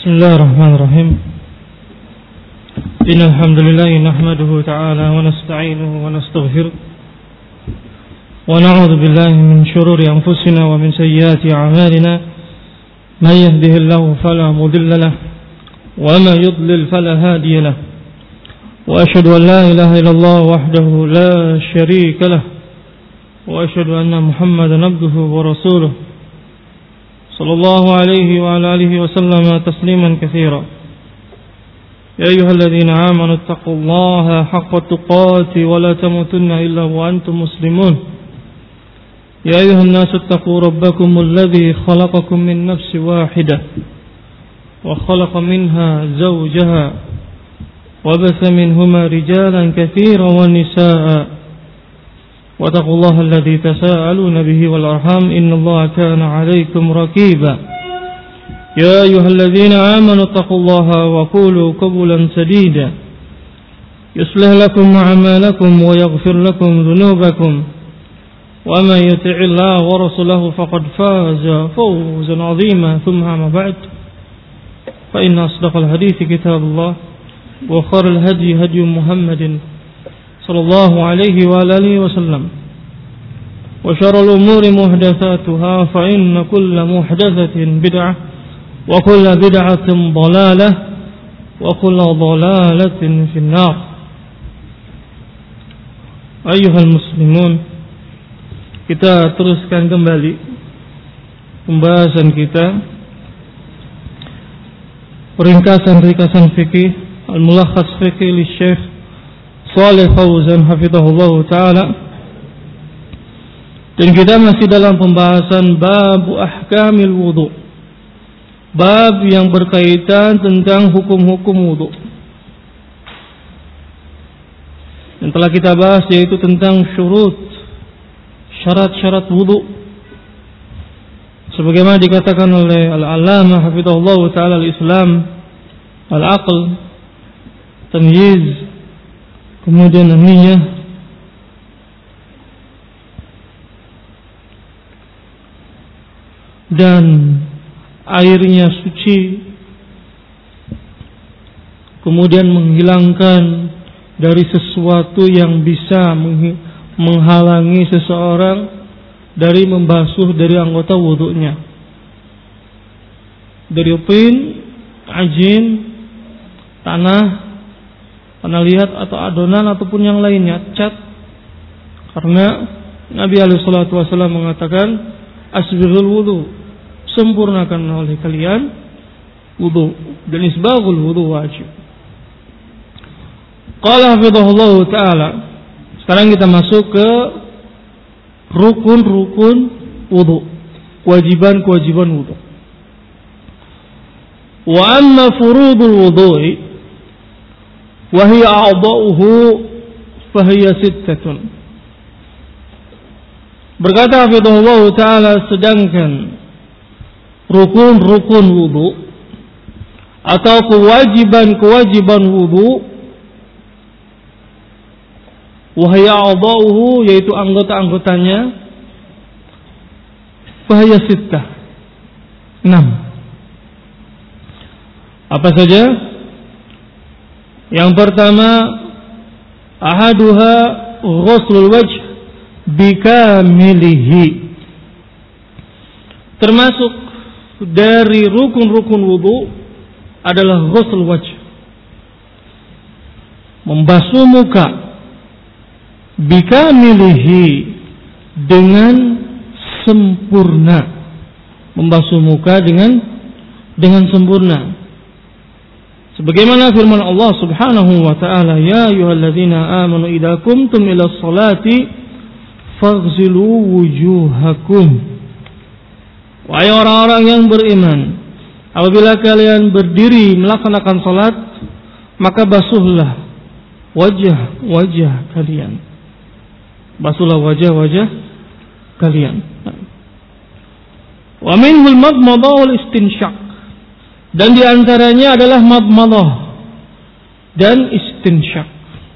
Bismillahirrahmanirrahim. Innal hamdalillah nahmaduhu ta'ala wa nasta'inuhu wa nastaghfiruh wa na'udzu billahi min shururi anfusina wa min sayyiati a'malina. May yahdihillahu fala mudilla lahu wa may yudlil fala hadiya lahu. Wa asyhadu an la ilaha illallah wahdahu la syarika lahu wa asyhadu anna Muhammadan abduhu wa rasuluh. Sallallahu alaihi wa ala alihi wa sallama tasliman katsira. Ya ayyuhalladzina amanu taqullaha haqqa tuqatih wa la tamutunna illa wa antum muslimun. Ya ayyuhan nasu taqu rabbakumul ladzi khalaqakum min nafsin wahidah wa khalaqa minha zawjaha wa batha minhuma rijalan katsiran wa nisaa'a. واتقوا الله الذي تساءلون به والأرحام إن الله كان عليكم رقيبا يا أيها الذين آمنوا اتقوا الله وقولوا قولا سديدا يصلح لكم أعمالكم ويغفر لكم ذنوبكم ومن يطع الله ورسوله فقد فاز فوزا عظيما ثم أما بعد فإن أصدق الحديث كتاب الله وخير الهدي هدي محمد صلى الله عليه وآله وسلم وشر الأمور محدثاتها فإن كل محدثة بدعة وكل بدعة ضلالة وكل ضلالة في النار. أيها المسلمون, kita teruskan kembali pembahasan kita ringkasan fikih al-mulakhas fikih li Syekh Shalih Fauzan hafizahullah ta'ala. Dan kita masih dalam pembahasan bab ahkamil wudu, bab yang berkaitan tentang hukum-hukum wudu. Yang telah kita bahas yaitu tentang syurut, syarat-syarat wudu. Sebagaimana dikatakan oleh Al-Allamah hafizahullah ta'ala al-Islam, al-aql, tamyiz, kemudian niyah, dan airnya suci, kemudian menghilangkan dari sesuatu yang bisa menghalangi seseorang dari membasuh dari anggota wudunya, dari tin, ajin, tanah lihat atau adonan ataupun yang lainnya, cat. Karena Nabi alaihi salatu wasallam mengatakan asbighul wudu, sempurnakan oleh kalian wudu, dan isbaghul wudu wajib. Qala hafizahullah taala. Sekarang kita masuk ke rukun-rukun wudu, kewajiban-kewajiban wudu. Wa amma furudul wudu'i wahia a'dha'uhu fahiya sittatun. Berkata hafizahullah ta'ala, sedangkan rukun-rukun wudu atau kewajiban-kewajiban wudu, wahia a'dha'uhu, yaitu anggota-anggotanya, fahiya sittah, 6. Apa saja? Yang pertama, ahaduha ghuslul wajh bikamilihi. Termasuk dari rukun-rukun wudu adalah ghusl wajh, membasuh muka, bikamilihi, dengan sempurna, membasuh muka dengan sempurna. Sebagaimana firman Allah Subhanahu wa ta'ala, ya ayyuhalladzina amanu idza qumtum ila sholati faghsilu wujuhakum. Wahai orang-orang yang beriman, apabila kalian berdiri melaksanakan salat, maka basuhlah wajah-wajah kalian. Basuhlah wajah-wajah kalian. Wa minhul madmadah wal istinsyaq. Dan diantaranya adalah madmadah dan istinsyaq.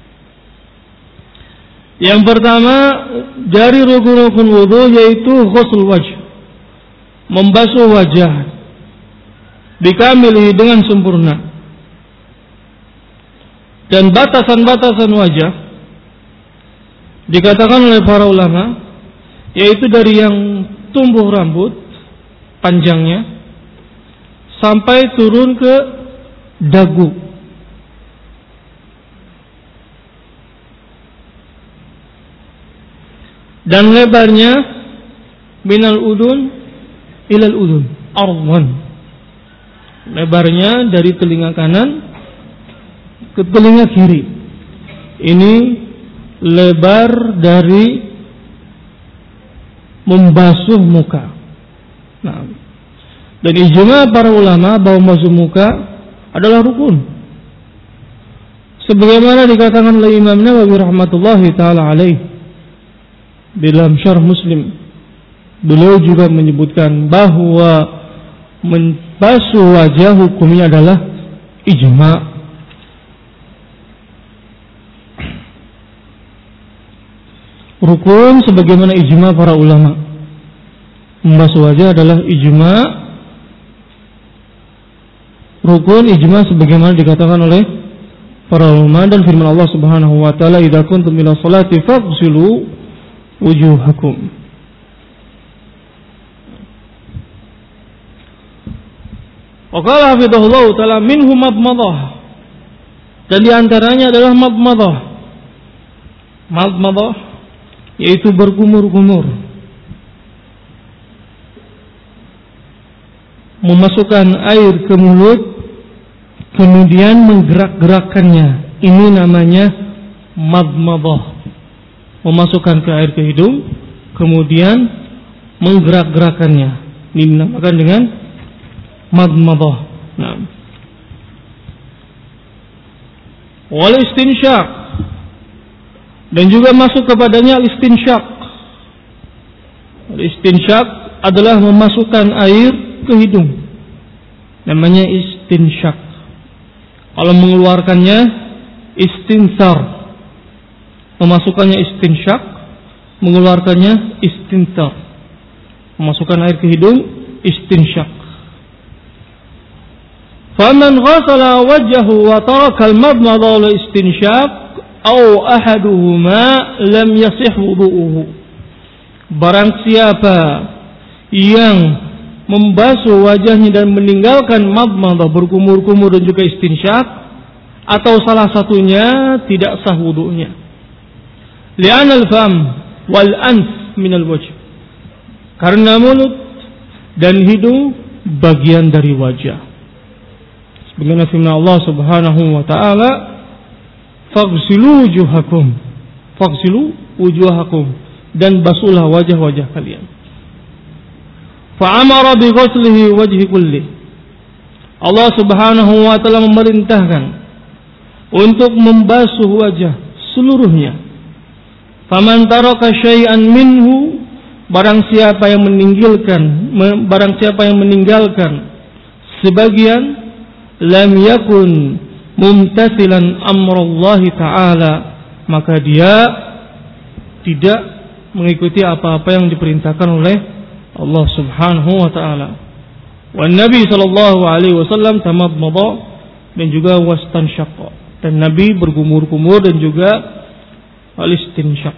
Yang pertama dari rukun-rukun wudu yaitu ghusl wajh, membasuh wajah. bikamilihi dengan sempurna. Dan batasan-batasan wajah dikatakan oleh para ulama yaitu dari yang tumbuh rambut panjangnya sampai turun ke dagu. Dan lebarnya minal udun ilal udun arwan. Lebarnya dari telinga kanan ke telinga kiri. Ini lebar dari membasuh muka. Nah, dan ijma para ulama bahwa membasuh muka adalah rukun. Sebagaimana dikatakan oleh Imam Nawawi rahmatullahi taala alaih dalam Syarh Muslim, beliau juga menyebutkan bahwa membasuh wajah hukumnya adalah ijma. Rukun sebagaimana ijma para ulama. Membasuh wajah adalah ijma. Rukun ijma sebagaimana dikatakan oleh para ulama dan firman Allah Subhanahu wa taala, "Idza kuntum ila sholati faghsilu wujuhakum." Wa qala hafizahullah taala minhum madmadah. Dan di antaranya adalah madmadah. Madmadah yaitu berkumur-kumur, memasukkan air ke mulut kemudian menggerak-gerakkannya. Ini namanya madmadah. Memasukkan ke air ke hidung kemudian menggerak-gerakkannya. Ini dinamakan dengan madmadah. Nah, wal istinsyaq, dan juga masuk kepadanya istinsyaq. Istinsyaq adalah memasukkan air ke hidung. Namanya istinsyaq. Kalau mengeluarkannya istinsar. Memasukkannya istinsyaq, mengeluarkannya istinsar. Memasukkan air ke hidung istinsyaq. Faman ghasala wajhahu wa taraka al-madmadah wal istinsyaq au ahaduhuma lam yasih wudu'uhu. Barang siapa yang membasuh wajahnya dan meninggalkan madmadah, berkumur-kumur dan juga istinsyaq, atau salah satunya, tidak sah wudu'nya. Li'anal fam wal anf minal wajh. Karena mulut dan hidung bagian dari wajah. Sebagaimana firman Allah Subhanahu wa taala, faghsilu wujuhakum, faghsilu wujuhakum, dan basuhlah wajah-wajah kalian. Fa'amara bi ghuslihi wajhi kulli. Allah Subhanahu wa taala memerintahkan untuk membasuh wajah seluruhnya. Faman taraka syai'an minhu, barang siapa yang meninggalkan sebagian, lam yakun mumtasilan amrallahi ta'ala, maka dia tidak mengikuti apa-apa yang diperintahkan oleh Allah Subhanahu wa ta'ala. Wan Nabi sallallahu alaihi wasallam tamadmada, dan juga wastansyaqa, dan Nabi berkumur-kumur dan juga al-istinsyaq.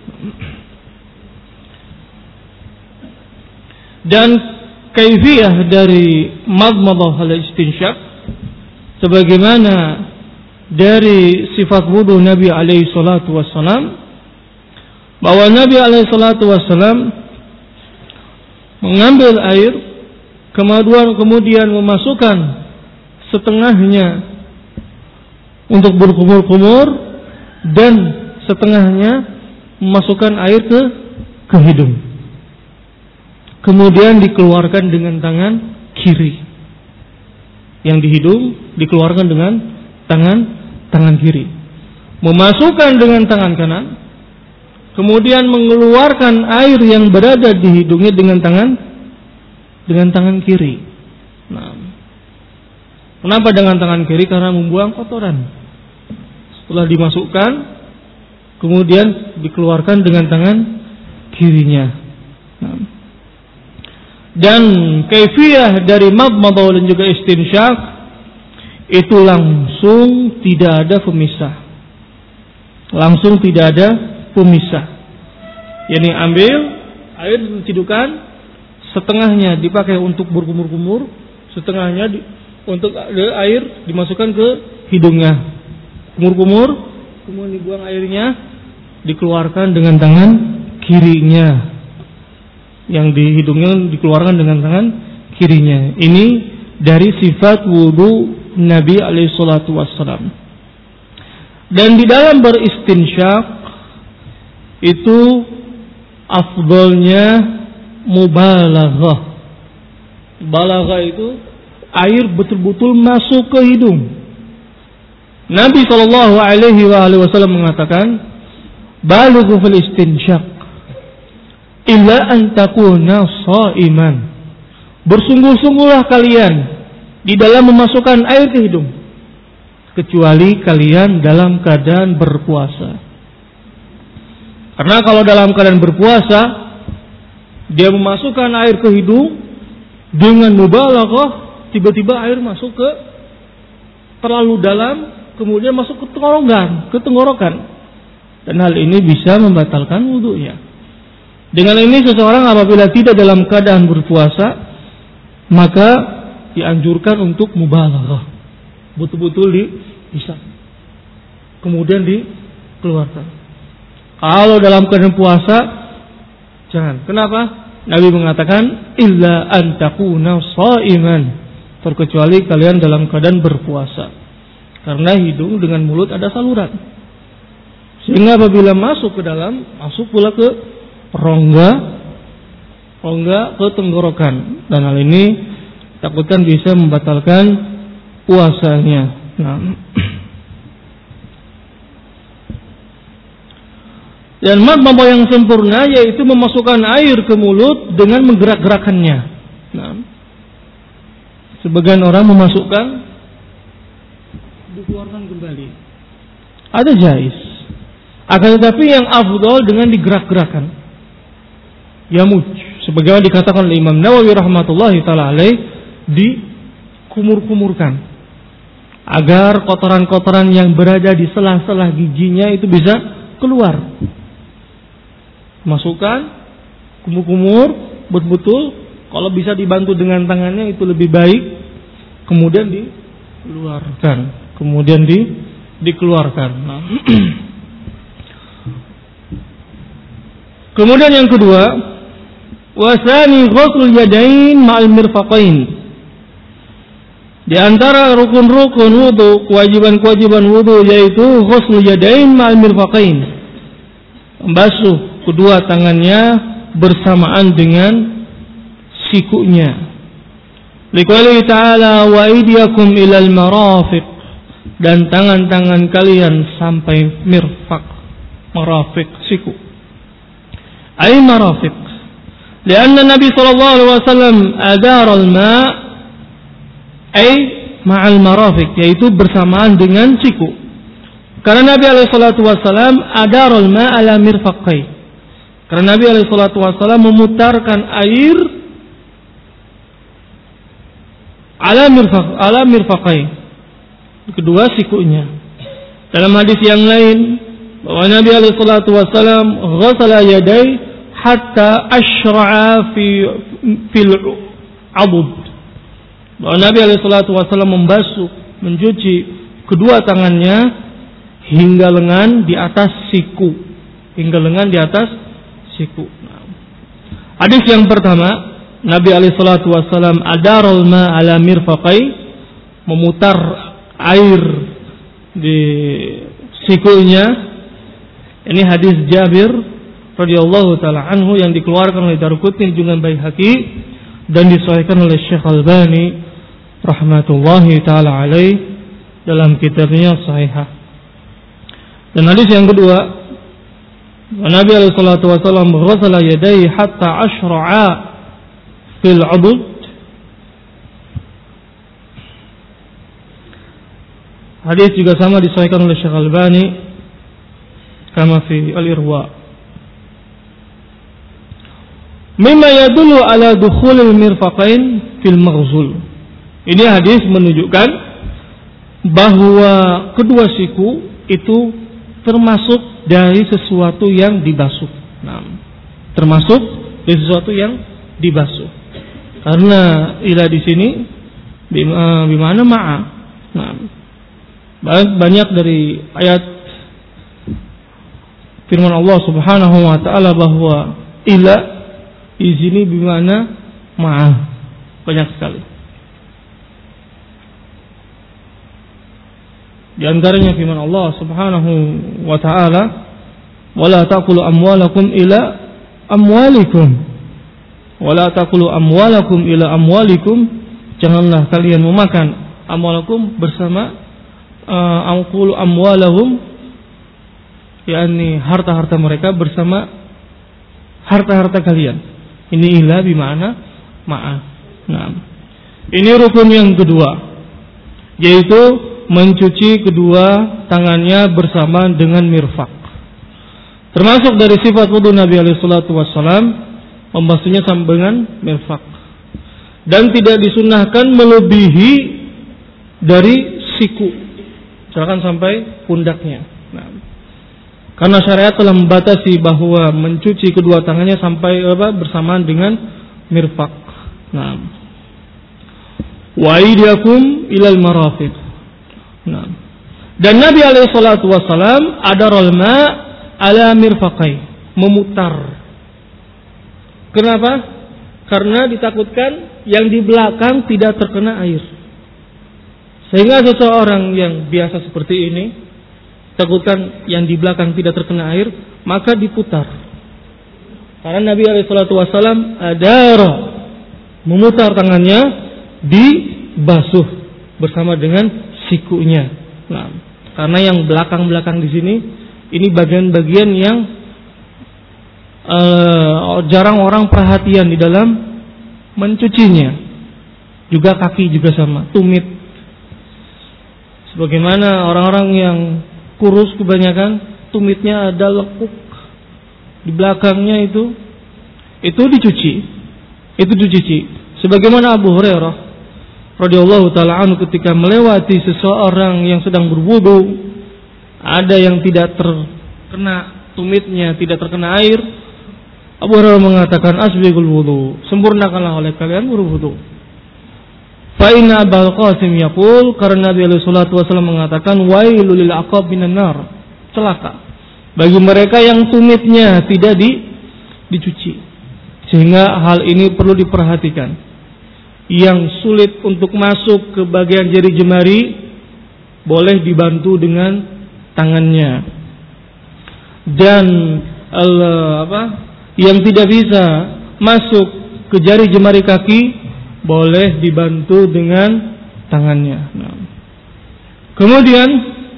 Dan kaifiyah dari madmadah al-istinsyaq sebagaimana dari sifat wudu Nabi alaihi salatu wassalam, bahwa Nabi alaihi salatu wassalam mengambil air kemudian memasukkan setengahnya untuk berkumur-kumur dan setengahnya memasukkan air ke hidung, kemudian dikeluarkan dengan tangan kiri. Yang di hidung dikeluarkan dengan tangan kiri, memasukkan dengan tangan kanan, kemudian mengeluarkan air yang berada di hidungnya dengan tangan kiri. Nah, kenapa dengan tangan kiri? Karena membuang kotoran. Setelah dimasukkan, kemudian dikeluarkan dengan tangan kirinya. Nah, Dan kaifiyah dari madmadah dan juga istinsyak itu langsung tidak ada pemisah. Langsung tidak ada pemisah. Yani ambil air cidukan, setengahnya dipakai untuk berkumur-kumur, setengahnya untuk air dimasukkan ke hidungnya. Kumur-kumur, kemudian dibuang airnya, dikeluarkan dengan tangan kirinya. Yang di hidungnya dikeluarkan dengan tangan kirinya. Ini dari sifat wudu Nabi alaihi salatu wassalam. Dan di dalam beristinsyak itu afdalnya mubalaghah. Balaghah itu air betul-betul masuk ke hidung. Nabi sallallahu alaihi wasallam mengatakan, "Balighu fil istinsyak illa an takuna sha'iman." Bersungguh-sungguhlah kalian di dalam memasukkan air ke hidung, kecuali kalian dalam keadaan berpuasa. Karena kalau dalam keadaan berpuasa, dia memasukkan air ke hidung dengan mubalaghah, tiba-tiba air masuk ke terlalu dalam, kemudian masuk ke tenggorokan. Dan hal ini bisa membatalkan wudunya. Dengan ini seseorang apabila tidak dalam keadaan berpuasa, maka dianjurkan untuk mubalaghah. Betul-betul dihisap, kemudian dikeluarkan. Kalau dalam keadaan puasa, jangan. Kenapa? Nabi mengatakan, illa an takuna sha'iman, terkecuali kalian dalam keadaan berpuasa. Karena hidung dengan mulut ada saluran, sehingga apabila masuk ke dalam, masuk pula ke rongga ke tenggorokan, dan hal ini takutkan bisa membatalkan puasanya. Nah. Dan madmadah yang sempurna yaitu memasukkan air ke mulut dengan menggerak-gerakannya. Nah. Sebagian orang memasukkan, dikeluarkan kembali. Ada jaiz. Akan tetapi yang afdal dengan digerak-gerakan. Yamuj, sebagaimana dikatakan oleh Imam Nawawi rahmatullahi taala alaih, dikumur-kumurkan agar kotoran-kotoran yang berada di sela-sela giginya itu bisa keluar. Masukkan, kumur-kumur, betul-betul. Kalau bisa dibantu dengan tangannya itu lebih baik. Kemudian dikeluarkan, dikeluarkan. Nah. Kemudian yang kedua, wasani ghuslul yadain ma'al mirfaqain. Di antara rukun-rukun wudu, kewajiban-kewajiban wudu yaitu ghuslul yadain ma'al mirfaqain. Membasuh kedua tangannya bersamaan dengan sikunya. Liqaulihi ta'ala wa aydiyakum ilal marafiq, dan tangan-tangan kalian sampai mirfaq, marafiq siku. Ay marafiq. Karena Nabi sallallahu alaihi wasallam adar al-ma' ay ma'al marafiq, yaitu bersamaan dengan siku. Karena Nabi alaihi salatu wasallam adar al-ma' ala mirfaqai. Karena Nabi alaihi salatu wasallam memutarkan air ala mirfaqai, kedua sikunya. Dalam hadis yang lain bahwa Nabi alaihi salatu wasallam ghasala yadai hatta ashra'a fil abud. Bahwa Nabi alaihi salatu wasallam membasuh, mencuci kedua tangannya hingga lengan di atas siku. Hadis yang pertama, Nabi alaihi salatu wasallam adarul ma ala mirfaqai, memutar air di sikunya. Ini hadis Jabir radhiyallahu taala anhu yang dikeluarkan oleh Daruqutni dengan Baihaqi dan disahihkan oleh Syekh Albani rahmatullahi taala alaih dalam kitabnya Sahihah. Dan hadis yang kedua, Nabi alaihi salatu wasallam ghasala yadayhi hatta ashra'a fil 'udud. Hadis juga sama disahihkan oleh Syekh Albani kama fi al-Irwa. mimma yadullu ala dukhulil mirfaqain fil maghzul. Ini hadis menunjukkan bahwa kedua siku itu termasuk dari sesuatu yang dibasuh. Nah, termasuk dari sesuatu yang dibasuh. Karena ila di sini bimana ma'a. Nah, banyak dari ayat firman Allah Subhanahu wa taala bahwa ila di sini bimana ma'a. Banyak sekali. Di antaranya firman Allah Subhanahu wa taala, "Wala taqulu amwalakum ila amwalikum." Wala taqulu amwalakum ila amwalikum. Janganlah kalian memakan amwalakum bersama angkulu amwalahum, yakni harta-harta mereka bersama harta-harta kalian. Ini ila bimana ma'a. Nah, ini rukun yang kedua, yaitu mencuci kedua tangannya bersama dengan mirfaq. Termasuk dari sifat wudu Nabi alaihi salatu wassalam, membasuhnya sama dengan mirfaq. Dan tidak disunahkan melebihi dari siku, misalkan sampai pundaknya. Nah, karena syariat telah membatasi bahwa mencuci kedua tangannya sampai bersamaan dengan mirfaq. Nah, wa aydiyakum ilal marafiq. Nah, dan Nabi alaihi salatu wassalam adarul ma ala mirfaqai, memutar. Kenapa? Karena ditakutkan yang di belakang tidak terkena air. Sehingga seseorang yang biasa seperti ini takutkan yang di belakang tidak terkena air, maka diputar. Karena Nabi alaihi salatu wassalam adara, memutar tangannya, dibasuh bersama dengan sikunya. Nah, karena yang belakang-belakang di sini ini bagian-bagian yang jarang orang perhatian di dalam mencucinya. Juga kaki juga sama, tumit. Sebagaimana orang-orang yang kurus kebanyakan tumitnya ada lekuk di belakangnya itu dicuci. Itu dicuci. Sebagaimana Abu Hurairah radhiyallahu taala anhu ketika melewati seseorang yang sedang berwudu, ada yang tidak terkena tumitnya, tidak terkena air, Abu Hurairah mengatakan asbighul wudu, sempurnakanlah oleh kalian berwudu. Fa inna Abul Qasim yaqul, karena Nabi sallallahu alaihi wasallam mengatakan wailul lil aqab minan nar, celaka bagi mereka yang tumitnya tidak dicuci. Sehingga hal ini perlu diperhatikan. Yang sulit untuk masuk ke bagian jari jemari boleh dibantu dengan tangannya. Dan yang tidak bisa masuk ke jari jemari kaki boleh dibantu dengan tangannya. Nah, kemudian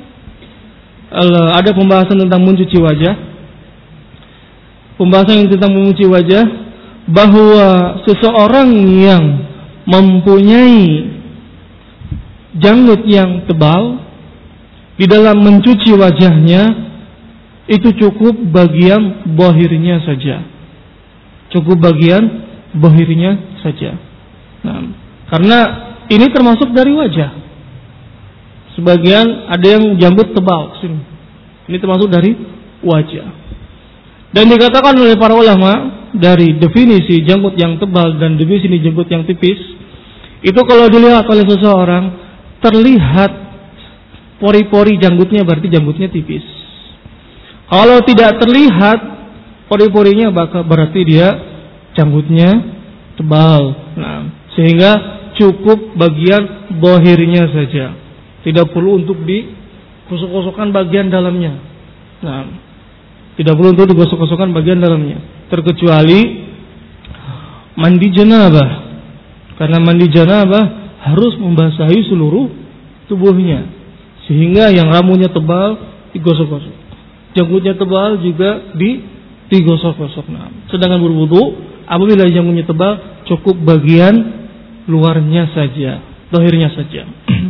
ada pembahasan tentang mencuci wajah. Pembahasan tentang mencuci wajah, bahwa seseorang yang mempunyai janggut yang tebal di dalam mencuci wajahnya itu cukup bagian bohirnya saja. Cukup bagian bohirnya saja. Nah, karena ini termasuk dari wajah. Sebagian ada yang janggut tebal. Ini termasuk dari wajah. Dan dikatakan oleh para ulama, dari definisi janggut yang tebal dan definisi janggut yang tipis, itu kalau dilihat oleh seseorang terlihat pori-pori janggutnya, berarti janggutnya tipis. Kalau tidak terlihat pori-porinya, berarti dia janggutnya tebal. Nah, sehingga cukup bagian bohirnya saja, tidak perlu untuk digosok-gosokkan bagian dalamnya. Nah, tidak perlu untuk digosok-gosokkan bagian dalamnya, terkecuali mandi janabah. Karena mandi janabah harus membasahi seluruh tubuhnya, sehingga yang rambutnya tebal digosok-gosok, janggutnya tebal juga digosok-gosok. Nah, sedangkan berwudu apabila janggutnya tebal cukup bagian luarnya saja, zahirnya saja.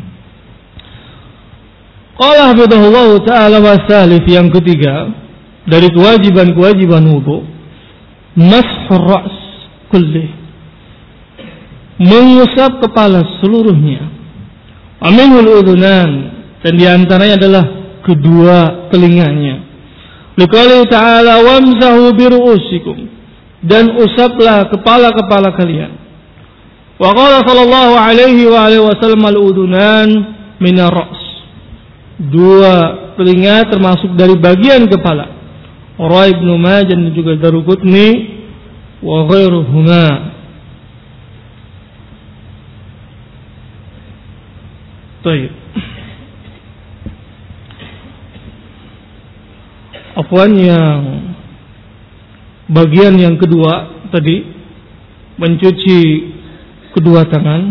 Qala hafidhahullah ta'ala wasalif, yang ketiga dari kewajiban-kewajiban wudu, mashur ra's, kulli, mengusap kepala seluruhnya. Aminul udhunan, dan diantaranya adalah kedua telinganya. Liqali ta'ala wamsahu biru'usikum, dan usaplah kepala-kepala kalian. Wa qala sallallahu alaihi wa alihi wasallam al-udhunan minar ra's, dua telinga termasuk dari bagian kepala. Rawi Ibnu Majah dan juga Daruqutni wa ghairuhuma. Baik. Afwan, yang bagian yang kedua tadi, mencuci kedua tangan.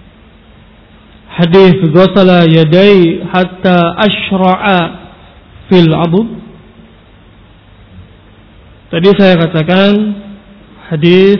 Hadis ghasala yadai hatta ashra'a fil abud. Tadi saya katakan hadis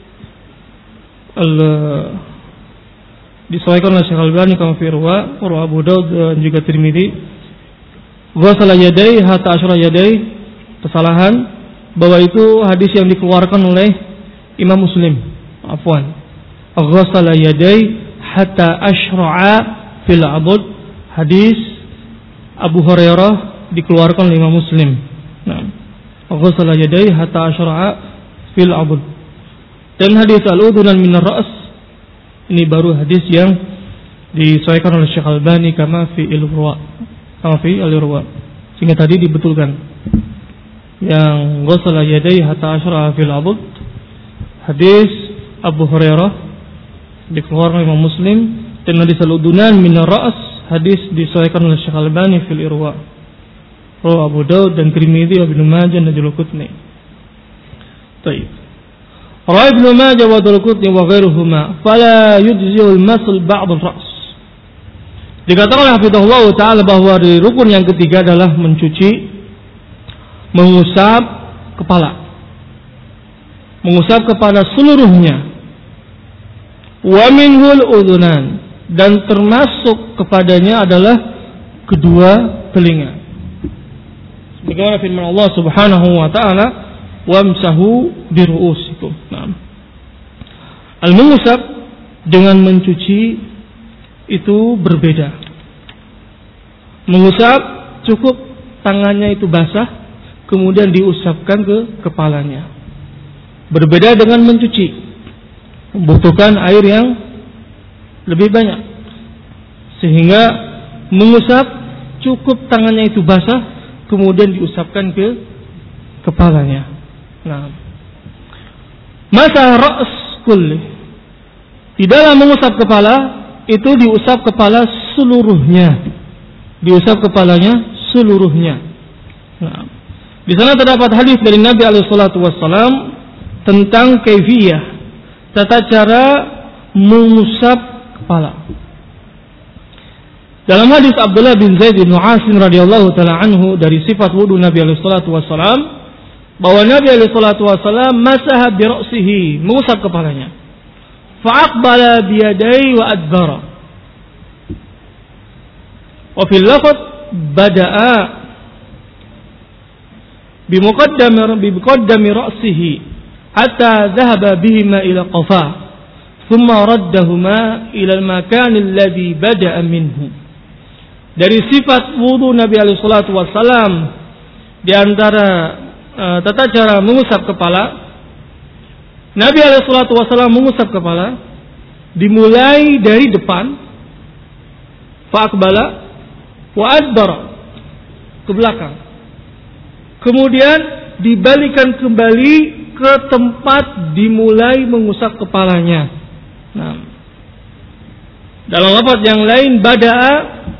disahihkan oleh Syekh Al-Albani kama fi Irwa, Abu Daud dan juga Tirmidzi. Ghasala yadai hatta ashra'a yadai, kesalahan bahwa itu hadis yang dikeluarkan oleh Imam Muslim. Afwan. Ghasala yadai hatta ashra'a fil abud, hadis Abu Hurairah dikeluarkan oleh Imam Muslim. Nah, ghasala yadai hatta ashra'a fil abud. Dan hadis al-udhunan minar ra's, ini baru hadis yang disahihkan oleh Syekh Al-Albani kama fi al-Irwa, sehingga tadi dibetulkan. Yang ghasala yadai hatta ashra'a fil abud, hadis Abu Hurairah dikeluarkan oleh Imam Muslim, dan hadis al-udhunan minar ra's, hadis disahihkan oleh Syekh Al-Albani fil Irwa, Abu Daud dan Tirmidzi, Ibnu Majah dan Daruqutni. Baik. Rawi Ibnu Majah wa Daruqutni wa ghairuhuma, fala yujzi'ul masl ba'd ar-ra's. Dikatakan oleh hafizahullah taala bahwa dari rukun yang ketiga adalah mengusap kepala. Mengusap kepala seluruhnya. Wa minhul udhunan, dan termasuk kepadanya adalah kedua telinga. Sebagaimana firman Allah Subhanahu wa taala, wamsahu biru'usikum. Nah, al-mengusap dengan mencuci itu berbeda. Mengusap cukup tangannya itu basah, kemudian diusapkan ke kepalanya. Berbeda dengan mencuci, membutuhkan air yang lebih banyak, sehingga mengusap cukup tangannya itu basah, kemudian diusapkan ke kepalanya. Nah, masa ra's kulli, di dalam mengusap kepala itu diusap kepala seluruhnya, diusap kepalanya seluruhnya. Nah, di sana terdapat hadis dari Nabi alaihi salatu wassalam tentang kaifiyah, tata cara mengusap kepala. Dalam hadis Abdullah bin Zaid bin Asim radhiyallahu taala anhu dari sifat wudu Nabi alaihi salatu wasallam, bahwa Nabi alaihi salatu wasallam masaha bi ra'sihi, mengusap kepalanya. Fa aqbala bi yadayhi wa adbara. Wa fil lafz bada'a bi muqaddami ra'sihi hatta dhahaba bihima ila qafa, thumma raddahuma ila al-makan alladhi bada'a minhu. Dari sifat wudu Nabi alaihi salatu wasallam, di antara tata cara mengusap kepala, Nabi alaihi salatu wasallam mengusap kepala dimulai dari depan, fa aqbala wa adbara, ke belakang, kemudian dibalikan kembali ke tempat dimulai mengusap kepalanya. Nah, dalam lafaz yang lain bada'a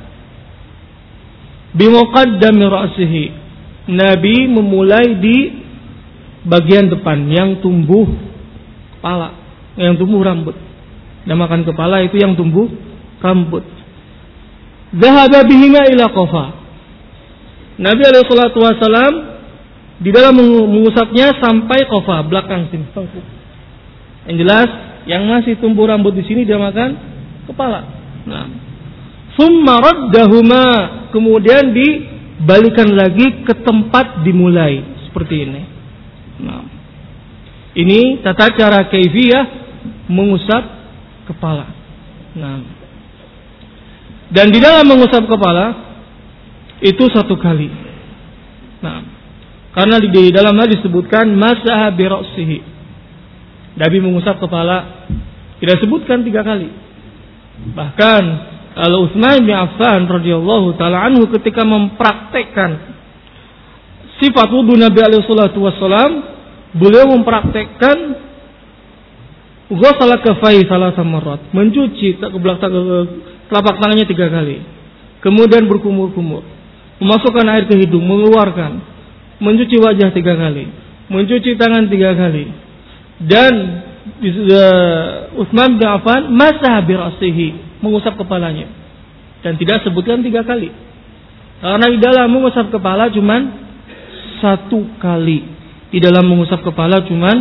bimuqaddami ra'sihi, Nabi memulai di bagian depan yang tumbuh kepala, yang tumbuh rambut. Namakan kepala itu yang tumbuh rambut. Dhahaba bihima ila qafa. Nabi alaihi salatu wasalam di dalam mengusapnya sampai qafa, belakang sini. Yang jelas yang masih tumbuh rambut di sini dinamakan kepala. Nah, summa raddahuma, kemudian dibalikan lagi ke tempat dimulai, seperti ini. Nah, Ini tata cara kaifiyah mengusap kepala. Nah, dan di dalam mengusap kepala itu 1 kali. Nah, karena di dalam hadis disebutkan masaha bi ra'sihi. Nabi mengusap kepala tidak sebutkan 3 kali. Bahkan Al-Utsman bin Affan radhiyallahu taala anhu ketika mempraktekkan sifat wudu Nabi alaihi salatu wassalam, beliau mempraktekkan ghusala kafai salasa marrat, mencuci telapak tangannya 3 kali. Kemudian berkumur-kumur, memasukkan air ke hidung, mengeluarkan, mencuci wajah 3 kali, mencuci tangan 3 kali. Dan Utsman bin Affan masaha bi ra'sihi, mengusap kepalanya. Dan tidak sebutkan 3 kali. Karena di dalam mengusap kepala cuman 1 kali. Di dalam mengusap kepala cuman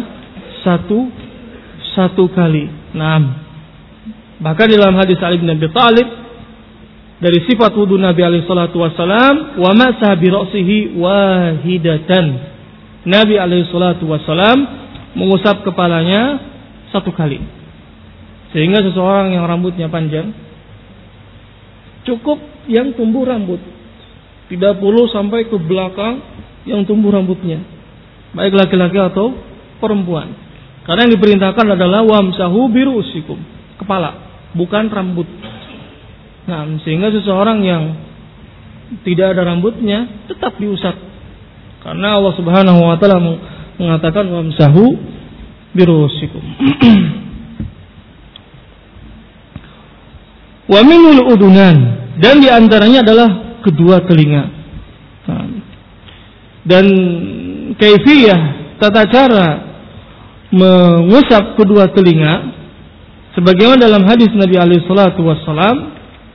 satu kali. Nah, bahkan dalam hadis Ali bin Abi Thalib dari sifat wudu Nabi alaihi salatu wasallam, wa masaha bi ra'sihi wahidatan. Nabi alaihi salatu wasallam mengusap kepalanya 1 kali. Sehingga seseorang yang rambutnya panjang cukup yang tumbuh rambut, tidak perlu sampai ke belakang yang tumbuh rambutnya, baik laki-laki atau perempuan. Karena yang diperintahkan adalah wamsahu bi ru'usikum, kepala, bukan rambut. Nah, sehingga seseorang yang tidak ada rambutnya tetap diusap. Karena Allah Subhanahu wa taala mengatakan wamsahu bi ru'usikum. Wa minul udunan, dan diantaranya adalah kedua telinga. Dan kaifiyah tata cara mengusap kedua telinga sebagaimana dalam hadis Nabi alaihi salatu wassalam,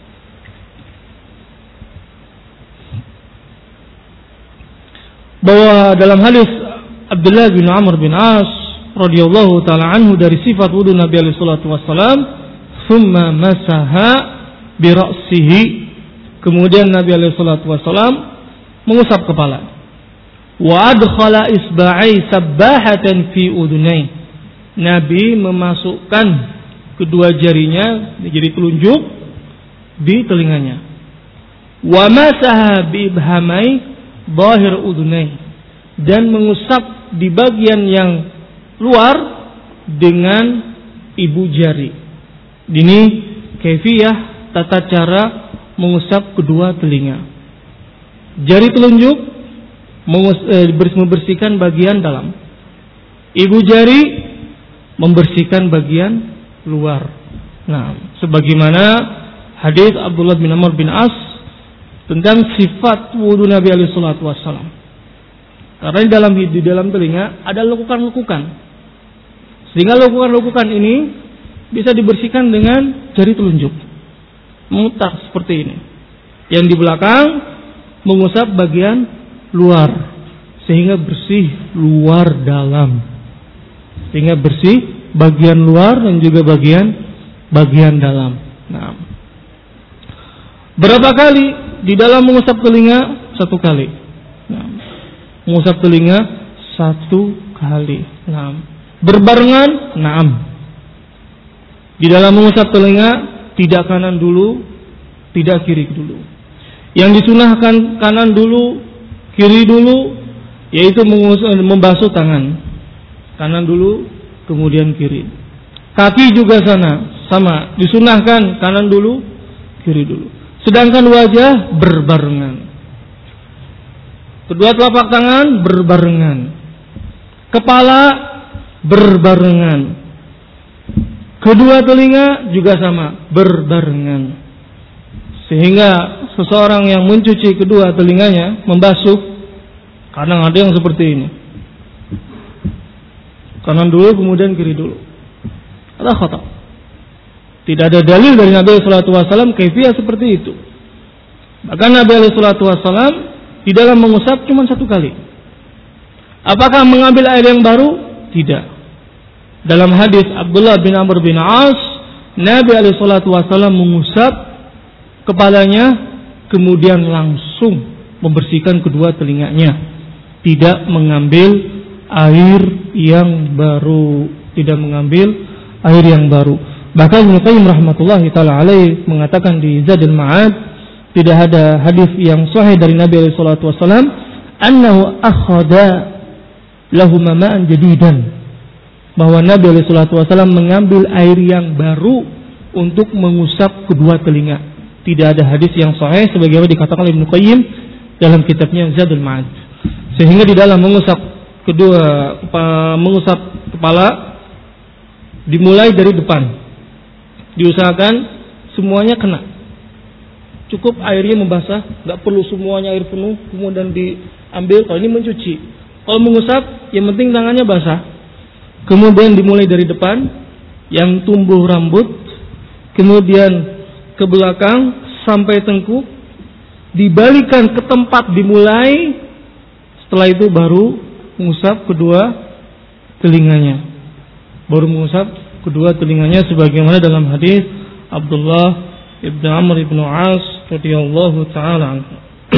bahwa dalam hadis Abdullah bin Amr bin As radhiyallahu taala anhu dari sifat wudu Nabi alaihi salatu wassalam, thumma masaha bi ra'sihi, kemudian Nabi alaihi salatu wasallam mengusap kepala. Wa adkhala isba'i sabbahatan fi udunai, Nabi memasukkan kedua jarinya, jari telunjuk, di telinganya. Wa masaha bi ibhamai dhahir udunai, dan mengusap di bagian yang luar dengan ibu jari. Ini kaifiyah tata cara mengusap kedua telinga. Jari telunjuk membersihkan bagian dalam, ibu jari membersihkan bagian luar. Nah, sebagaimana hadis Abdullah bin Amr bin As tentang sifat wudu Nabi alaihi salatu wassalam. Karena di dalam telinga ada lekukan-lekukan, sehingga lekukan-lekukan ini bisa dibersihkan dengan jari telunjuk, memutar seperti ini. Yang di belakang mengusap bagian luar, sehingga bersih luar dalam, sehingga bersih bagian luar dan juga bagian dalam. Nah, berapa kali di dalam mengusap telinga? 1 kali. Nah, mengusap telinga 1 kali. Nah, berbarengan? Naam. Di dalam mengusap telinga tidak kanan dulu, tidak kiri dulu. Yang disunahkan kanan dulu, kiri dulu, yaitu membasuh tangan. Kanan dulu, kemudian kiri. Kaki juga sama, disunahkan kanan dulu, kiri dulu. Sedangkan wajah berbarengan. Kedua telapak tangan berbarengan. Kepala berbarengan. Kedua telinga juga sama, berbarengan. Sehingga seseorang yang mencuci kedua telinganya, membasuh, kadang ada yang seperti ini. Kanan dulu, kemudian kiri dulu. Ada khata. Tidak ada dalil dari Nabi sallallahu alaihi wasallam kaifiyah seperti itu. Bahkan Nabi sallallahu alaihi wasallam di dalam mengusap cuma 1 kali. Apakah mengambil air yang baru? Tidak. Dalam hadis Abdullah bin Amr bin As, Nabi sallallahu alaihi wasallam mengusap kepalanya, kemudian langsung membersihkan kedua telinganya, tidak mengambil air yang baru, tidak mengambil air yang baru. Bahkan Ibnu Qayyim rahmatullahi taala alaih mengatakan di Zadul Ma'ad, tidak ada hadis yang sahih dari Nabi alaihi salatu wasallam annahu akhadha lahu ma'an jadidan, bahwa Nabi alaihi salatu wasallam mengambil air yang baru untuk mengusap kedua telinga. Tidak ada hadis yang sahih sebagaimana dikatakan oleh Ibnu Qayyim dalam kitabnya Zadul Ma'ad. Sehingga di dalam mengusap kepala dimulai dari depan. Diusahakan semuanya kena. Cukup airnya membasah, enggak perlu semuanya air penuh kemudian diambil. Kalau ini mencuci. Kalau mengusap, yang penting tangannya basah. Kemudian dimulai dari depan yang tumbuh rambut, kemudian ke belakang sampai tengkuk, dibalikan ke tempat dimulai. Setelah itu baru mengusap kedua telinganya. Baru mengusap kedua telinganya sebagaimana dalam hadis Abdullah ibn Amr ibn As radhiyallahu taala anhu.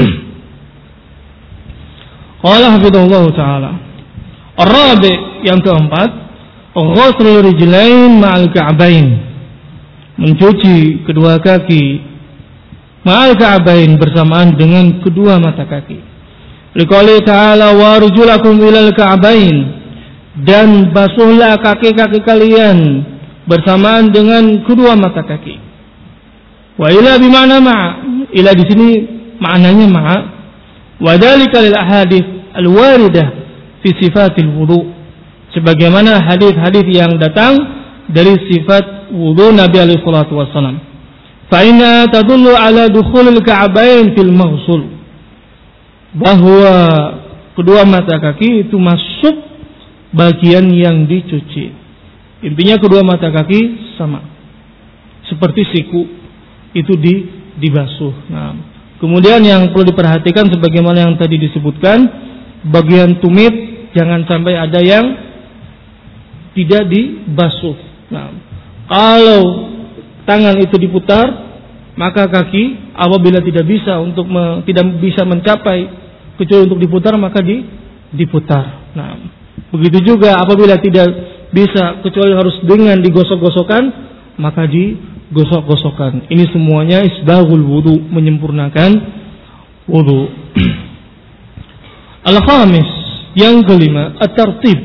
Qala hafidhahullah taala. Ar-rabi', yang keempat, ghuslul rijlain ma'al ka'bain. Mencuci kedua kaki ma'al ka'bain, bersamaan dengan kedua mata kaki. Liqouli ta'ala wa arjulakum ilal ka'bain, dan basuhlah kaki-kaki kalian bersamaan dengan kedua mata kaki. Wa ila bima'na ma'a, ila di sini maknanya ma'a. Wa dzalika lil ahadits al-waridah fi sifatil wudu, sebagaimana hadis-hadis yang datang dari sifat wudu Nabi alaihi salatu wasallam. Fa inna tadullu ala dukhulil ka'bain fil maghsul, bahwa kedua mata kaki itu masuk bagian yang dicuci. Intinya kedua mata kaki sama, seperti siku itu dibasuh. Nah, kemudian yang perlu diperhatikan sebagaimana yang tadi disebutkan, bagian tumit jangan sampai ada yang tidak dibasuh. Nah, kalau tangan itu diputar, maka kaki apabila tidak bisa mencapai kecuali untuk diputar, maka diputar. Nah, begitu juga apabila tidak bisa kecuali harus dengan digosok-gosokkan, maka digosok-gosokkan. Ini semuanya isbaghul wudu, menyempurnakan wudu. Al-khamis, yang kelima, at-tartib.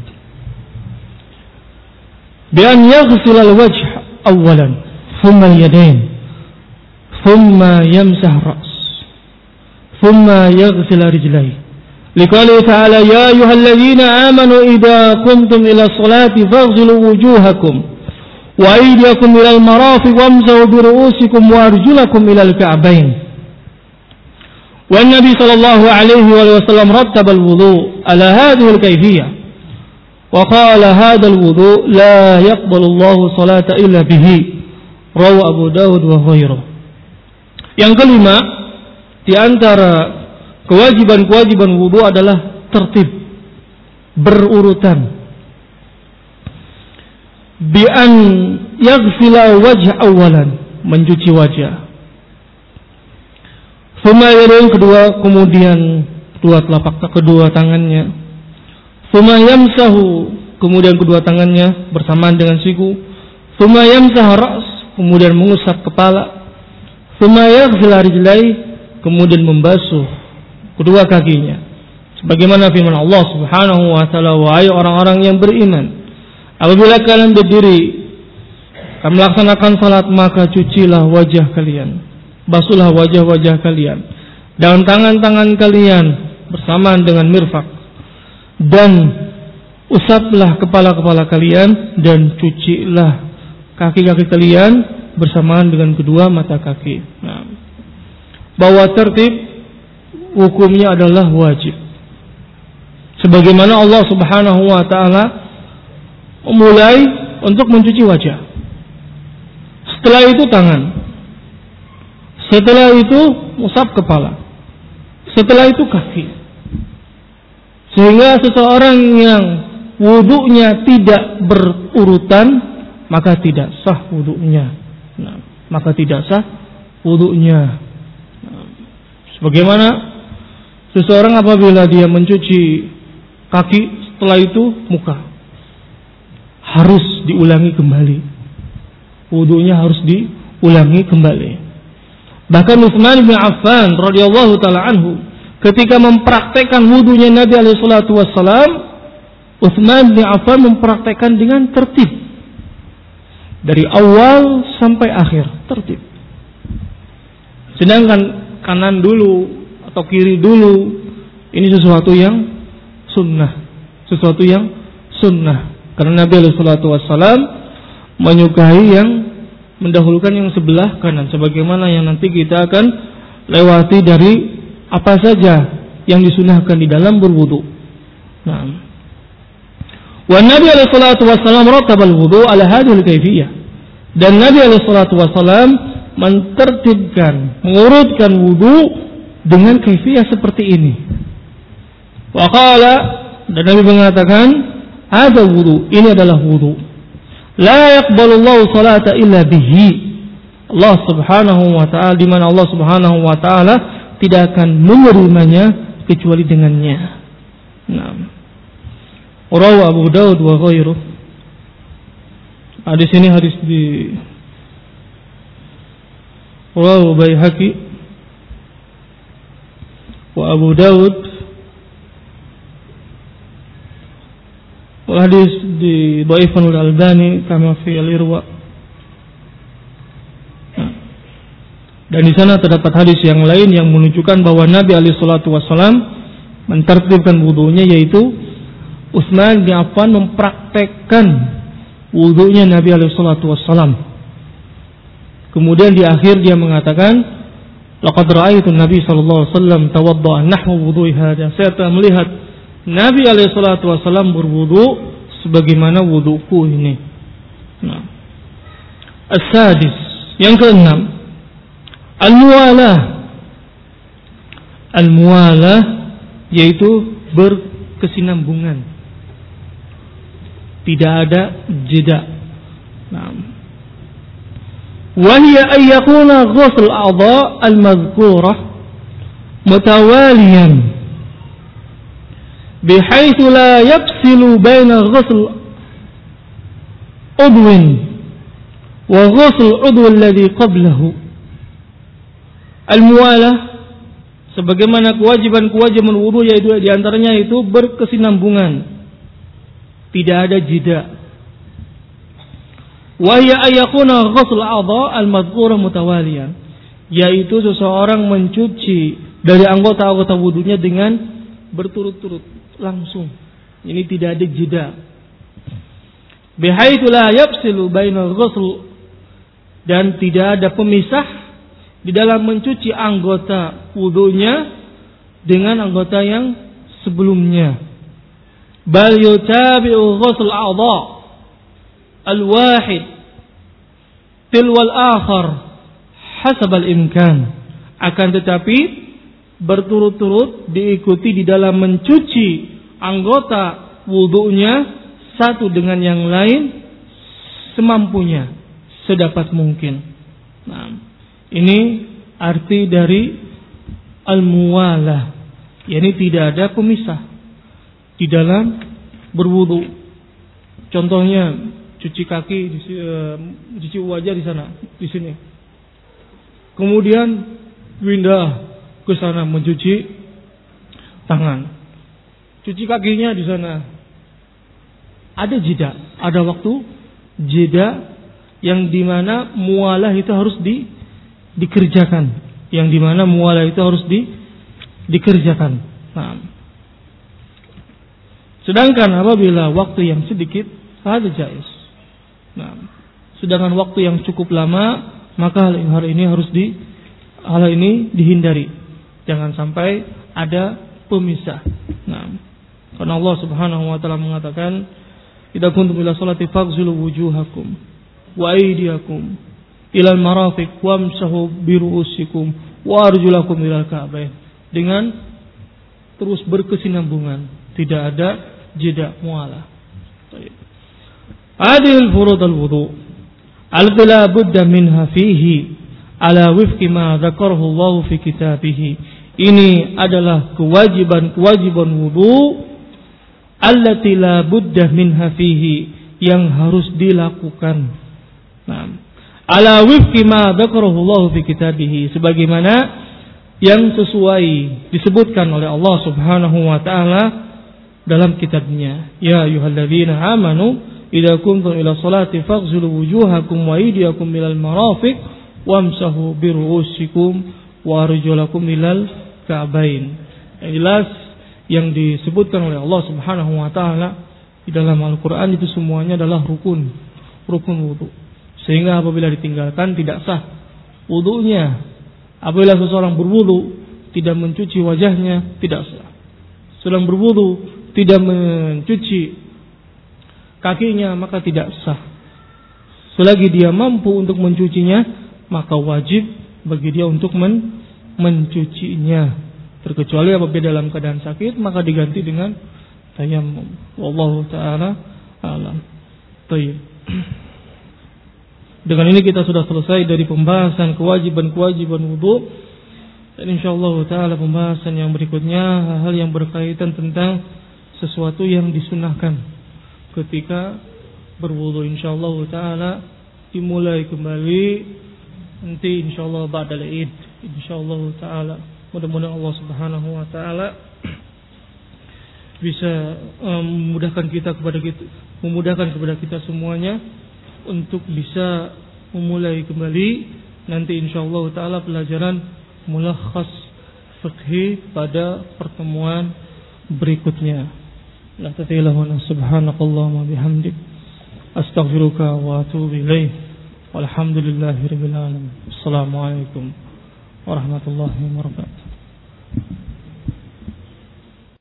Bi an yaghsil al-wajh awalan, thumma al-yadayn, thumma yamsah ra's, thumma yaghsil rijlayhi. Liqouli ta'ala ya ayyuhalladzina amanu idza qumtum ila sholati faghsilu wujuhakum wa aydiyakum ilal marafiq wamsahu bi ru'usikum wa arjulakum ilal ka'bain. Wa Nabi sallallahu alaihi wasallam rattaba al-wudu ala hadhihi al-kayfiyyah wa qala hadha al-wudu la yaqbalu Allahu salata illa bihi, rawahu Abu Dawud wa ghairuh. Yang kelima di antara kewajiban-kewajiban wudu adalah tertib, berurutan. Bi an yaghsila wajh awalan, mencuci wajah. Thumma yadayn, kedua, kemudian kedua tangannya. Thumma yamsahu, kemudian kedua tangannya bersamaan dengan siku. Thumma yamsah ra's, kemudian mengusap kepala. Thumma yaghsil rijlaihi, kemudian membasuh kedua kakinya. Sebagaimana firman Allah Subhanahu wa taala, wahai orang-orang yang beriman, apabila kalian berdiri akan melaksanakan salat, maka cucilah wajah kalian, basuhlah wajah-wajah kalian dan tangan-tangan kalian bersamaan dengan mirfaq, dan usaplah kepala-kepala kalian dan cucilah kaki-kaki kalian bersamaan dengan kedua mata kaki. Nah, bahwa tertib hukumnya adalah wajib. Sebagaimana Allah Subhanahu wa taala memulai untuk mencuci wajah. Setelah itu tangan. Setelah itu usap kepala. Setelah itu kaki. Sehingga seseorang yang wudunya tidak berurutan, maka tidak sah wudunya. Nah, maka tidak sah wudunya. Sebagaimana seseorang apabila dia mencuci kaki setelah itu muka. Harus diulangi kembali. Wudunya harus diulangi kembali. Bahkan Utsman bin Affan radhiyallahu taala anhu ketika mempraktekkan wudunya Nabi alaihi salatu wassalam, Utsman bin Affan mempraktekkan dengan tertib. Dari awal sampai akhir tertib. Sedangkan kanan dulu atau kiri dulu ini sesuatu yang sunnah. Sesuatu yang sunnah. Karena Nabi alaihi salatu wassalam menyukai yang mendahulukan yang sebelah kanan, sebagaimana yang nanti kita akan lewati dari apa saja yang disunahkan di dalam berwudu. Nah, wa Nabi alaihi salatu wassalam rattaba al-wudu ala hadhihi al-kayfiyah. Dan Nabi alaihi salatu wassalam mentertibkan, mengurutkan wudu dengan kaifiyah seperti ini. Wa qala, dan Nabi mengatakan, ada wudu, ini adalah wudu. La yaqbalullahu salata illa bihi. Allah Subhanahu wa taala, di mana Allah Subhanahu wa taala tidak akan menerimanya kecuali dengannya. Nah. Rawi Abu Daud wa ghairuh. Hadis ini hadis di Rawi Baihaqi wa Abu Daud. Hadis di Dhaifan al-Albani kama fi al-Irwa. Dan di sana terdapat hadis yang lain yang menunjukkan bahwa Nabi alaihi salatu wasallam mentertibkan wudunya, yaitu Utsman bin Affan mempraktekkan wudunya Nabi alaihi salatu wasallam. Kemudian di akhir dia mengatakan, laqad ra'aitu Nabi sallallahu alaihi wasallam tawadda'a nahwa wudu'i hadha. Saya telah melihat Nabi alaihi salatu wasallam berwudu sebagaimana wuduku ini. Nah. As-sadis, yang keenam, al-muwalah. Al-muwalah yaitu berkesinambungan. Tidak ada jeda. Nah. Wa hiya ay yakuna ghusl a'dha' al-madhkurah mutawaliyan بحيث لا يفصل بين غسل عضو وغسل عضو الذي قبله. Al-muwalah, sebagaimana kewajiban wudu, yaitu di antaranya itu berkesinambungan, tidak ada jeda. Wa hiya ayakuna ghusl a'dha' al-madhkurah mutawaliyan, yaitu seseorang mencuci dari anggota-anggota wudunya dengan berturut-turut, langsung. Ini tidak ada jeda. Bihaitsu la yafsilu bainal ghusl, dan tidak ada pemisah di dalam mencuci anggota wudunya dengan anggota yang sebelumnya. Bal yutabi'u ghusl a'dha' al-wahid tilwal akhar hasab al-imkan. Akan tetapi berturut-turut diikuti di dalam mencuci anggota wudunya satu dengan yang lain semampunya, sedapat mungkin. Nah, ini arti dari al-muwalah, yakni tidak ada pemisah di dalam berwudu. Contohnya cuci kaki, cuci wajah di sana, di sini. Kemudian pindah ke sana mencuci tangan, cuci kakinya di sana. Ada jeda, ada waktu jeda yang dimana muwalah itu harus dikerjakan, yang dimana muwalah itu harus dikerjakan. Nah, sedangkan apabila waktu yang sedikit, ada jaiz. Nah, sedangkan waktu yang cukup lama, maka hal ini harus dihindari. Jangan sampai ada pemisah. Nah, karena Allah Subhanahu wa taala mengatakan, "Idza kuntum ila sholati faghsilu wujuhakum wa aydiyakum ila al-marafiq wamsahu bi ru'usikum wa arjulakum ila al-ka'bayn." Dengan terus berkesinambungan, tidak ada jeda, muwalah. Baik. Adil furud al-wudu allati la budda minha fihi ala wifqi ma dzakarahu Allah fi kitabih. Ini adalah kewajiban wudu allati la budda minha fihi, yang harus dilakukan. Nah, ala wifqi ma dzakarahu Allah fi kitabih, sebagaimana yang sesuai disebutkan oleh Allah Subhanahu wa taala dalam kitabnya. Ya ayyuhalladzina amanu idza kuntum ila sholati faghsilu wujuhakum wa aydiyakum ilal marafiq wamsahu bi ru'usikum wa arjulakum ilal ka'bain. Yang jelas yang disebutkan oleh Allah Subhanahu wa taala di dalam Al-Qur'an itu semuanya adalah rukun wudu. Sehingga apabila ditinggalkan tidak sah wudunya. Apabila seseorang berwudu tidak mencuci wajahnya, tidak sah. Sedang berwudu tidak mencuci kakinya, maka tidak sah. Selagi dia mampu untuk mencucinya, maka wajib bagi dia untuk mencucinya. Terkecuali apabila dalam keadaan sakit, maka diganti dengan tayammum. Wallahu taala alam. Baik. Dengan ini kita sudah selesai dari pembahasan kewajiban-kewajiban wudu. Dan insyaallah taala pembahasan yang berikutnya hal-hal yang berkaitan tentang sesuatu yang disunahkan ketika berwudu. Insyaallah taala dimulai kembali nanti insyaallah ba'dal Id. Insyaallah taala mudah-mudahan Allah Subhanahu wa taala bisa memudahkan kepada kita semuanya untuk bisa memulai kembali nanti insyaallah taala pelajaran mulakhas fiqhi pada pertemuan berikutnya. La ta'ala subhanakallahumma bihamdik astaghfiruka wa atubu ilaik. Walhamdulillahirabbil alamin. Assalamualaikum warahmatullahi wabarakatuh.